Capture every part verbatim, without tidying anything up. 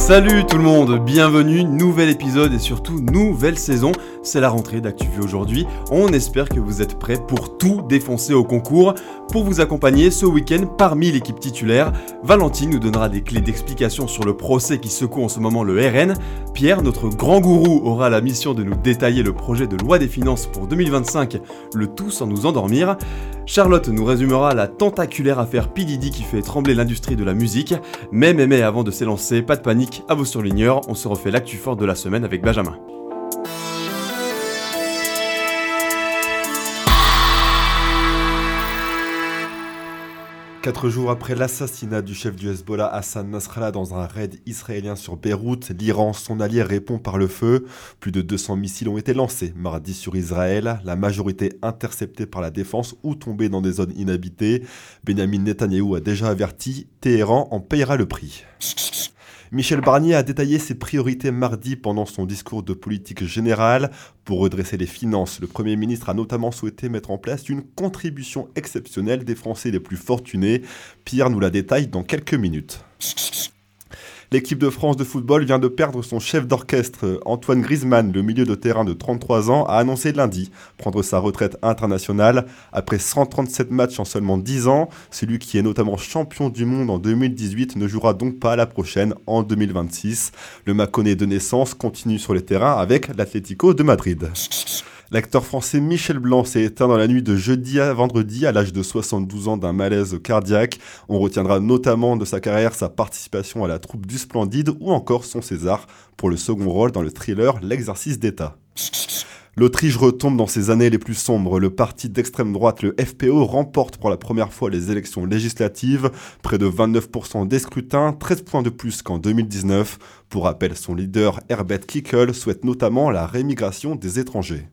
Salut tout le monde, bienvenue, nouvel épisode et surtout nouvelle saison. C'est la rentrée d'ActuVu aujourd'hui. On espère que vous êtes prêts pour tout défoncer au concours. Pour vous accompagner ce week-end parmi l'équipe titulaire, Valentine nous donnera des clés d'explication sur le procès qui secoue en ce moment le R N. Pierre, notre grand gourou, aura la mission de nous détailler le projet de loi des finances pour deux mille vingt-cinq, le tout sans nous endormir. Charlotte nous résumera la tentaculaire affaire P. Diddy qui fait trembler l'industrie de la musique. Mais mais mais avant de s'élancer, pas de panique, à vos surligneurs, on se refait l'actu forte de la semaine avec Benjamin. Quatre jours après l'assassinat du chef du Hezbollah Hassan Nasrallah dans un raid israélien sur Beyrouth, l'Iran, son allié, répond par le feu. Plus de deux cents missiles ont été lancés mardi sur Israël, la majorité interceptés par la défense ou tombés dans des zones inhabitées. Benyamin Netanyahou a déjà averti, Téhéran en payera le prix. Michel Barnier a détaillé ses priorités mardi pendant son discours de politique générale. Pour redresser les finances, le Premier ministre a notamment souhaité mettre en place une contribution exceptionnelle des Français les plus fortunés. Pierre nous la détaille dans quelques minutes. L'équipe de France de football vient de perdre son chef d'orchestre. Antoine Griezmann, le milieu de terrain de trente-trois ans, a annoncé lundi prendre sa retraite internationale. Après cent trente-sept matchs en seulement dix ans, celui qui est notamment champion du monde en deux mille dix-huit ne jouera donc pas la prochaine en deux mille vingt-six. Le Mâconnais de naissance continue sur les terrains avec l'Atlético de Madrid. L'acteur français Michel Blanc s'est éteint dans la nuit de jeudi à vendredi à l'âge de soixante-douze ans d'un malaise cardiaque. On retiendra notamment de sa carrière sa participation à la troupe du Splendide ou encore son César pour le second rôle dans le thriller L'exercice d'État. L'Autriche retombe dans ses années les plus sombres. Le parti d'extrême droite, le F P O, remporte pour la première fois les élections législatives. Près de vingt-neuf pour cent des scrutins, treize points de plus qu'en deux mille dix-neuf. Pour rappel, son leader Herbert Kickl souhaite notamment la rémigration des étrangers.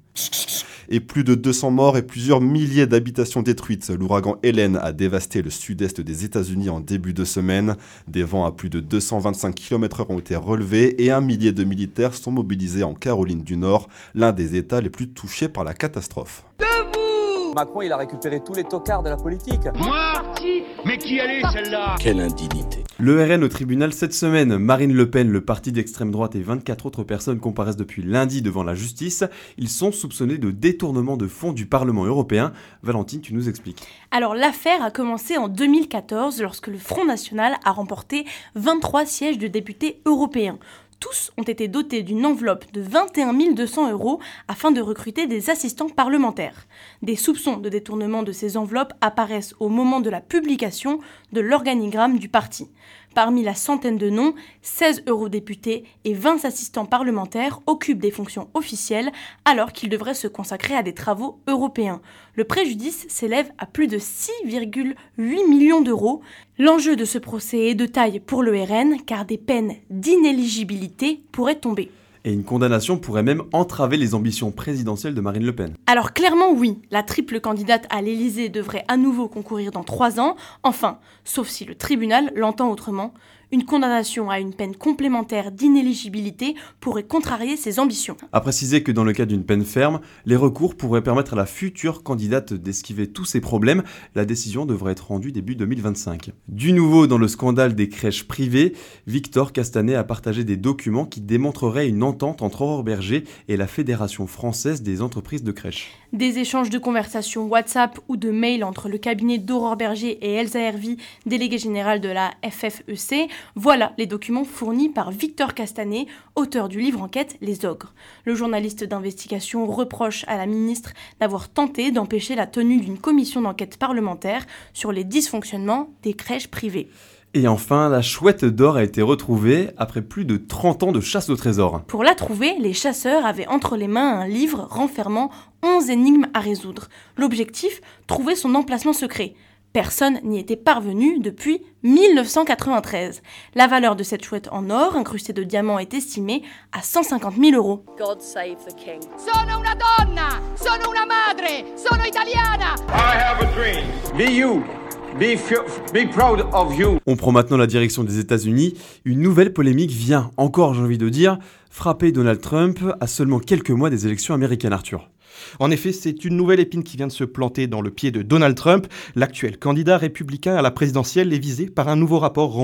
Et plus de deux cents morts et plusieurs milliers d'habitations détruites. L'ouragan Hélène a dévasté le sud-est des États-Unis en début de semaine. Des vents à plus de deux cent vingt-cinq kilomètres heure ont été relevés et un millier de militaires sont mobilisés en Caroline du Nord, l'un des États les plus touchés par la catastrophe. Macron, il a récupéré tous les tocards de la politique. Moi ? Mais qui allait celle-là ? Quelle indignité. Le R N au tribunal cette semaine. Marine Le Pen, le parti d'extrême droite et vingt-quatre autres personnes comparaissent depuis lundi devant la justice. Ils sont soupçonnés de détournement de fonds du Parlement européen. Valentine, tu nous expliques. Alors l'affaire a commencé en deux mille quatorze lorsque le Front National a remporté vingt-trois sièges de députés européens. Tous ont été dotés d'une enveloppe de vingt et un mille deux cents euros afin de recruter des assistants parlementaires. Des soupçons de détournement de ces enveloppes apparaissent au moment de la publication de l'organigramme du parti. Parmi la centaine de noms, seize eurodéputés et vingt assistants parlementaires occupent des fonctions officielles alors qu'ils devraient se consacrer à des travaux européens. Le préjudice s'élève à plus de six virgule huit millions d'euros. L'enjeu de ce procès est de taille pour le R N car des peines d'inéligibilité pourraient tomber. Et une condamnation pourrait même entraver les ambitions présidentielles de Marine Le Pen. Alors clairement oui, la triple candidate à l'Élysée devrait à nouveau concourir dans trois ans. Enfin, sauf si le tribunal l'entend autrement, une condamnation à une peine complémentaire d'inéligibilité pourrait contrarier ses ambitions. À préciser que dans le cas d'une peine ferme, les recours pourraient permettre à la future candidate d'esquiver tous ces problèmes. La décision devrait être rendue début deux mille vingt-cinq. Du nouveau dans le scandale des crèches privées, Victor Castanet a partagé des documents qui démontreraient une entente entre Aurore Bergé et la Fédération française des entreprises de crèches. Des échanges de conversations WhatsApp ou de mails entre le cabinet d'Aurore Bergé et Elsa Hervy, déléguée générale de la F F E C. Voilà les documents fournis par Victor Castanet, auteur du livre enquête Les Ogres. Le journaliste d'investigation reproche à la ministre d'avoir tenté d'empêcher la tenue d'une commission d'enquête parlementaire sur les dysfonctionnements des crèches privées. Et enfin, la chouette d'or a été retrouvée après plus de trente ans de chasse au trésor. Pour la trouver, les chasseurs avaient entre les mains un livre renfermant onze énigmes à résoudre. L'objectif, trouver son emplacement secret. Personne n'y était parvenu depuis mille neuf cent quatre-vingt-treize. La valeur de cette chouette en or, incrustée de diamants, est estimée à cent cinquante mille euros. God save the king. Sono una donna! Sono una madre! Sono italiana! I have a dream. Be you. Be, f- be proud of you. On prend maintenant la direction des États-Unis. Une nouvelle polémique vient, encore j'ai envie de dire, frapper Donald Trump à seulement quelques mois des élections américaines, Arthur. En effet, c'est une nouvelle épine qui vient de se planter dans le pied de Donald Trump. L'actuel candidat républicain à la présidentielle est visé par un nouveau rapport rendu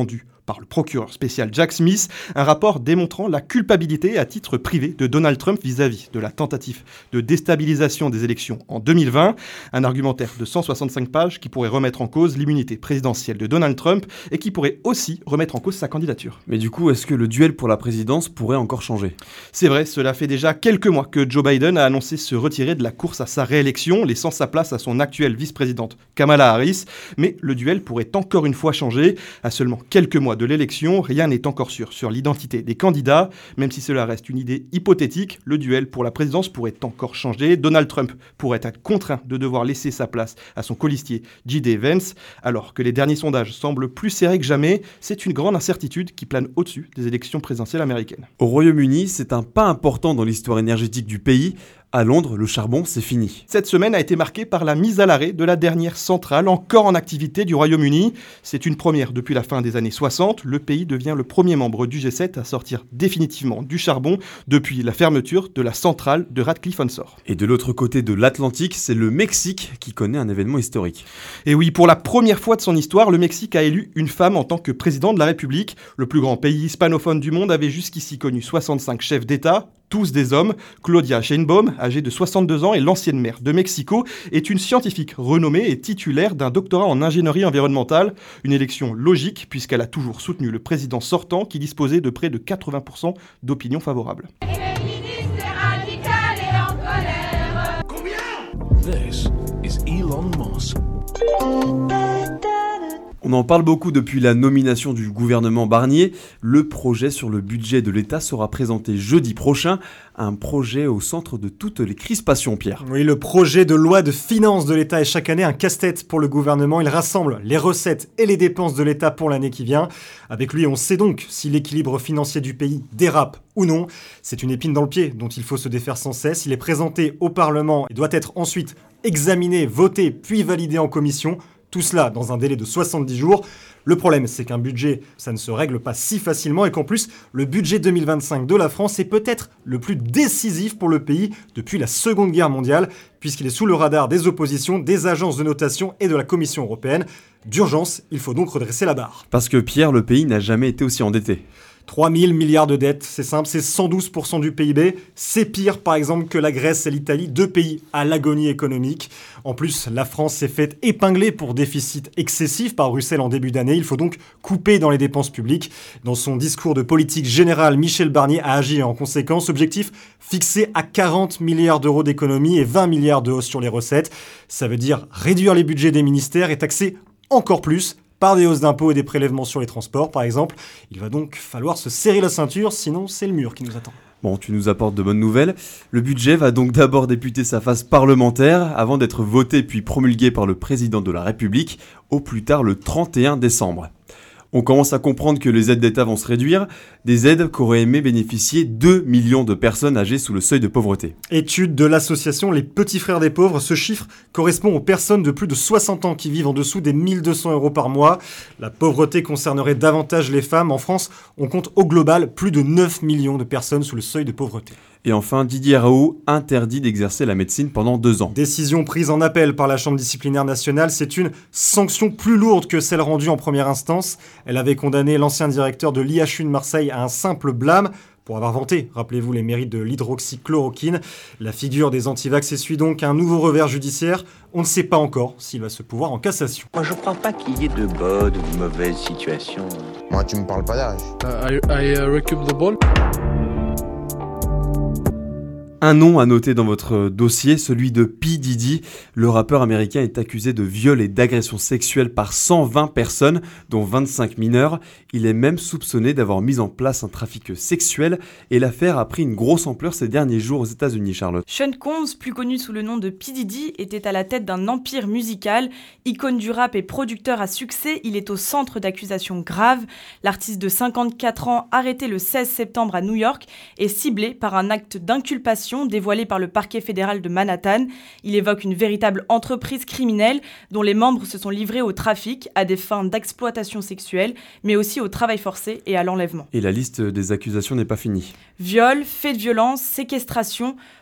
par le procureur spécial Jack Smith, un rapport démontrant la culpabilité à titre privé de Donald Trump vis-à-vis de la tentative de déstabilisation des élections en deux mille vingt, un argumentaire de cent soixante-cinq pages qui pourrait remettre en cause l'immunité présidentielle de Donald Trump et qui pourrait aussi remettre en cause sa candidature. Mais du coup, est-ce que le duel pour la présidence pourrait encore changer ? C'est vrai, cela fait déjà quelques mois que Joe Biden a annoncé se retirer de la course à sa réélection, laissant sa place à son actuelle vice-présidente Kamala Harris, mais le duel pourrait encore une fois changer. À seulement quelques mois de l'élection, rien n'est encore sûr sur l'identité des candidats. Même si cela reste une idée hypothétique, le duel pour la présidence pourrait encore changer. Donald Trump pourrait être contraint de devoir laisser sa place à son colistier J D Vance, alors que les derniers sondages semblent plus serrés que jamais. C'est une grande incertitude qui plane au-dessus des élections présidentielles américaines. Au Royaume-Uni, c'est un pas important dans l'histoire énergétique du pays. À Londres, le charbon, c'est fini. Cette semaine a été marquée par la mise à l'arrêt de la dernière centrale encore en activité du Royaume-Uni. C'est une première depuis la fin des années soixante. Le pays devient le premier membre du G sept à sortir définitivement du charbon depuis la fermeture de la centrale de Radcliffe-on-Soar. Et de l'autre côté de l'Atlantique, c'est le Mexique qui connaît un événement historique. Et oui, pour la première fois de son histoire, le Mexique a élu une femme en tant que président de la République. Le plus grand pays hispanophone du monde avait jusqu'ici connu soixante-cinq chefs d'État, tous des hommes. Claudia Sheinbaum, âgée de soixante-deux ans et l'ancienne maire de Mexico, est une scientifique renommée et titulaire d'un doctorat en ingénierie environnementale. Une élection logique puisqu'elle a toujours soutenu le président sortant qui disposait de près de quatre-vingts pour cent d'opinions favorables. This is Elon Musk. On en parle beaucoup depuis la nomination du gouvernement Barnier. Le projet sur le budget de l'État sera présenté jeudi prochain. Un projet au centre de toutes les crispations, Pierre. Oui, le projet de loi de finances de l'État est chaque année un casse-tête pour le gouvernement. Il rassemble les recettes et les dépenses de l'État pour l'année qui vient. Avec lui, on sait donc si l'équilibre financier du pays dérape ou non. C'est une épine dans le pied dont il faut se défaire sans cesse. Il est présenté au Parlement et doit être ensuite examiné, voté, puis validé en commission. Tout cela dans un délai de soixante-dix jours. Le problème, c'est qu'un budget, ça ne se règle pas si facilement et qu'en plus, le budget deux mille vingt-cinq de la France est peut-être le plus décisif pour le pays depuis la Seconde Guerre mondiale, puisqu'il est sous le radar des oppositions, des agences de notation et de la Commission européenne. D'urgence, il faut donc redresser la barre. Parce que Pierre, le pays n'a jamais été aussi endetté. trois mille milliards de dettes, c'est simple, c'est cent douze pour cent du P I B. C'est pire, par exemple, que la Grèce et l'Italie, deux pays à l'agonie économique. En plus, la France s'est faite épingler pour déficit excessif par Bruxelles en début d'année. Il faut donc couper dans les dépenses publiques. Dans son discours de politique générale, Michel Barnier a agi en conséquence. Objectif fixé à quarante milliards d'euros d'économie et vingt milliards de hausse sur les recettes. Ça veut dire réduire les budgets des ministères et taxer encore plus par des hausses d'impôts et des prélèvements sur les transports, par exemple. Il va donc falloir se serrer la ceinture, sinon c'est le mur qui nous attend. Bon, tu nous apportes de bonnes nouvelles. Le budget va donc d'abord débuter sa phase parlementaire avant d'être voté puis promulgué par le président de la République au plus tard le trente et un décembre. On commence à comprendre que les aides d'État vont se réduire, des aides qu'auraient aimé bénéficier deux millions de personnes âgées sous le seuil de pauvreté. Étude de l'association Les Petits Frères des Pauvres, ce chiffre correspond aux personnes de plus de soixante ans qui vivent en dessous des mille deux cents euros par mois. La pauvreté concernerait davantage les femmes. En France, on compte au global plus de neuf millions de personnes sous le seuil de pauvreté. Et enfin, Didier Raoult interdit d'exercer la médecine pendant deux ans. Décision prise en appel par la Chambre disciplinaire nationale, c'est une sanction plus lourde que celle rendue en première instance. Elle avait condamné l'ancien directeur de l'I H U de Marseille à un simple blâme pour avoir vanté, rappelez-vous, les mérites de l'hydroxychloroquine. La figure des antivax essuie donc un nouveau revers judiciaire. On ne sait pas encore s'il va se pouvoir en cassation. Moi, je crois pas qu'il y ait de bonnes ou de mauvaises situations. Moi, tu me parles pas d'âge. Uh, I, I uh, recoup the ball. Un nom à noter dans votre dossier, celui de P. Diddy. Le rappeur américain est accusé de viol et d'agression sexuelle par cent vingt personnes, dont vingt-cinq mineurs. Il est même soupçonné d'avoir mis en place un trafic sexuel et l'affaire a pris une grosse ampleur ces derniers jours aux États-Unis, Charlotte. Sean Combs, plus connu sous le nom de P. Diddy, était à la tête d'un empire musical. Icône du rap et producteur à succès, il est au centre d'accusations graves. L'artiste de cinquante-quatre ans, arrêté le seize septembre à New York, est ciblé par un acte d'inculpation dévoilé par le parquet fédéral de Manhattan. Il évoque une véritable entreprise criminelle dont les membres se sont livrés au trafic à des fins d'exploitation sexuelle, mais aussi au travail forcé et à l'enlèvement. Et la liste des accusations n'est pas finie. Viol, faits de violence, séquestration.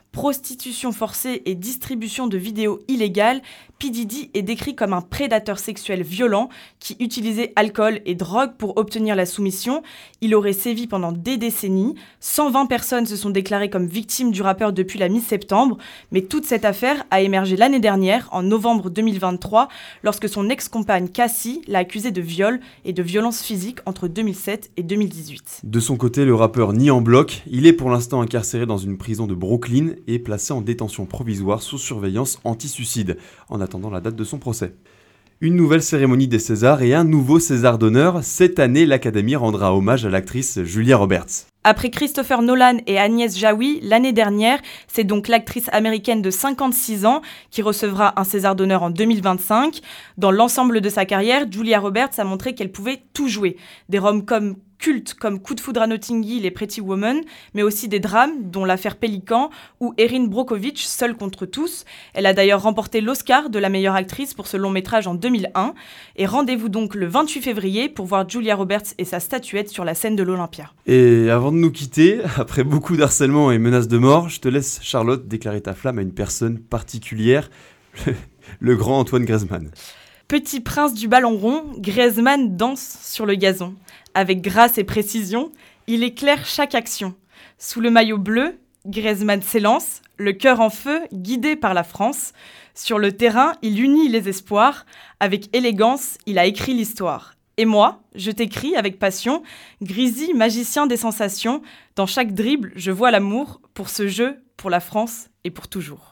prostitution forcée et distribution de vidéos illégales, P. Diddy est décrit comme un prédateur sexuel violent qui utilisait alcool et drogue pour obtenir la soumission. Il aurait sévi pendant des décennies. cent vingt personnes se sont déclarées comme victimes du rappeur depuis la mi-septembre, mais toute cette affaire a émergé l'année dernière, en novembre deux mille vingt-trois, lorsque son ex-compagne Cassie l'a accusé de viol et de violence physique entre deux mille sept et deux mille dix-huit. De son côté, le rappeur nie en bloc. Il est pour l'instant incarcéré dans une prison de Brooklyn et placé en détention provisoire sous surveillance anti-suicide, en attendant la date de son procès. Une nouvelle cérémonie des Césars et un nouveau César d'honneur. Cette année, l'Académie rendra hommage à l'actrice Julia Roberts. Après Christopher Nolan et Agnès Jaoui, l'année dernière, c'est donc l'actrice américaine de cinquante-six ans qui recevra un César d'honneur en deux mille vingt-cinq. Dans l'ensemble de sa carrière, Julia Roberts a montré qu'elle pouvait tout jouer. Des rom-coms cultes comme Coup de foudre à Notting Hill et Pretty Woman, mais aussi des drames dont l'affaire Pélican ou Erin Brockovich, Seule contre tous. Elle a d'ailleurs remporté l'Oscar de la meilleure actrice pour ce long métrage en deux mille un. Et rendez-vous donc le vingt-huit février pour voir Julia Roberts et sa statuette sur la scène de l'Olympia. Et avant de nous quitter, après beaucoup d'harcèlement et menaces de mort, je te laisse, Charlotte, déclarer ta flamme à une personne particulière, le, le grand Antoine Griezmann. Petit prince du ballon rond, Griezmann danse sur le gazon. Avec grâce et précision, il éclaire chaque action. Sous le maillot bleu, Griezmann s'élance, le cœur en feu, guidé par la France. Sur le terrain, il unit les espoirs. Avec élégance, il a écrit l'histoire. Et moi, je t'écris avec passion, Grisy, magicien des sensations. Dans chaque dribble, je vois l'amour pour ce jeu, pour la France et pour toujours.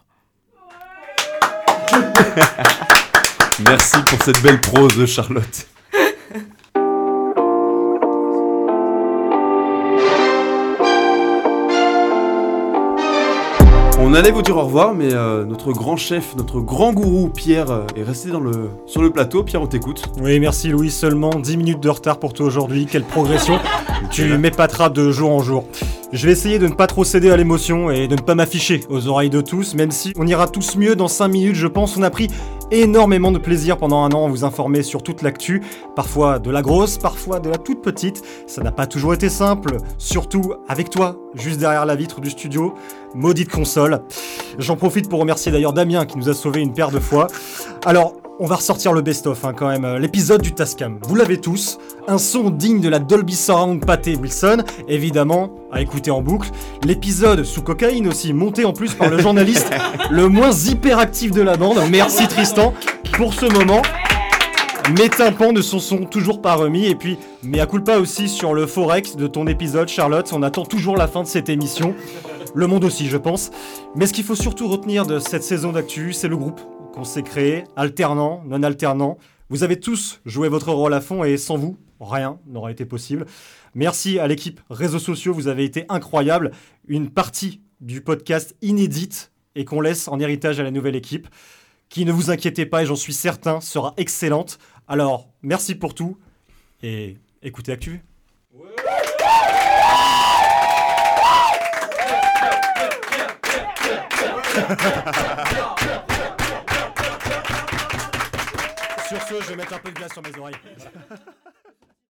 Merci pour cette belle prose, Charlotte. On allait vous dire au revoir, mais euh, notre grand chef, notre grand gourou, Pierre, euh, est resté dans le, sur le plateau. Pierre, on t'écoute. Oui, merci Louis, seulement dix minutes de retard pour toi aujourd'hui. Quelle progression. Tu m'épateras de jour en jour. Je vais essayer de ne pas trop céder à l'émotion et de ne pas m'afficher aux oreilles de tous, même si on ira tous mieux dans cinq minutes, je pense. On a pris énormément de plaisir pendant un an à vous informer sur toute l'actu, parfois de la grosse, parfois de la toute petite. Ça n'a pas toujours été simple, surtout avec toi, juste derrière la vitre du studio. Maudite console. J'en profite pour remercier d'ailleurs Damien qui nous a sauvé une paire de fois. Alors, on va ressortir le best-of hein, quand même, l'épisode du Tascam. Vous l'avez tous, un son digne de la Dolby Surround pâté Wilson, évidemment, à écouter en boucle. L'épisode sous cocaïne aussi, monté en plus par le journaliste le moins hyperactif de la bande. Merci Tristan pour ce moment. Mes tympans ne s'en sont toujours pas remis. Et puis, mea culpa aussi sur le Forex de ton épisode, Charlotte. On attend toujours la fin de cette émission. Le monde aussi, je pense. Mais ce qu'il faut surtout retenir de cette saison d'actu, c'est le groupe qu'on s'est créé, alternant, non alternant. Vous avez tous joué votre rôle à fond et sans vous, rien n'aurait été possible. Merci à l'équipe réseaux sociaux, vous avez été incroyables. Une partie du podcast inédite et qu'on laisse en héritage à la nouvelle équipe, qui, ne vous inquiétez pas, et j'en suis certain, sera excellente. Alors, merci pour tout et écoutez Actu. Sur ce, je vais mettre un peu de glace sur mes oreilles.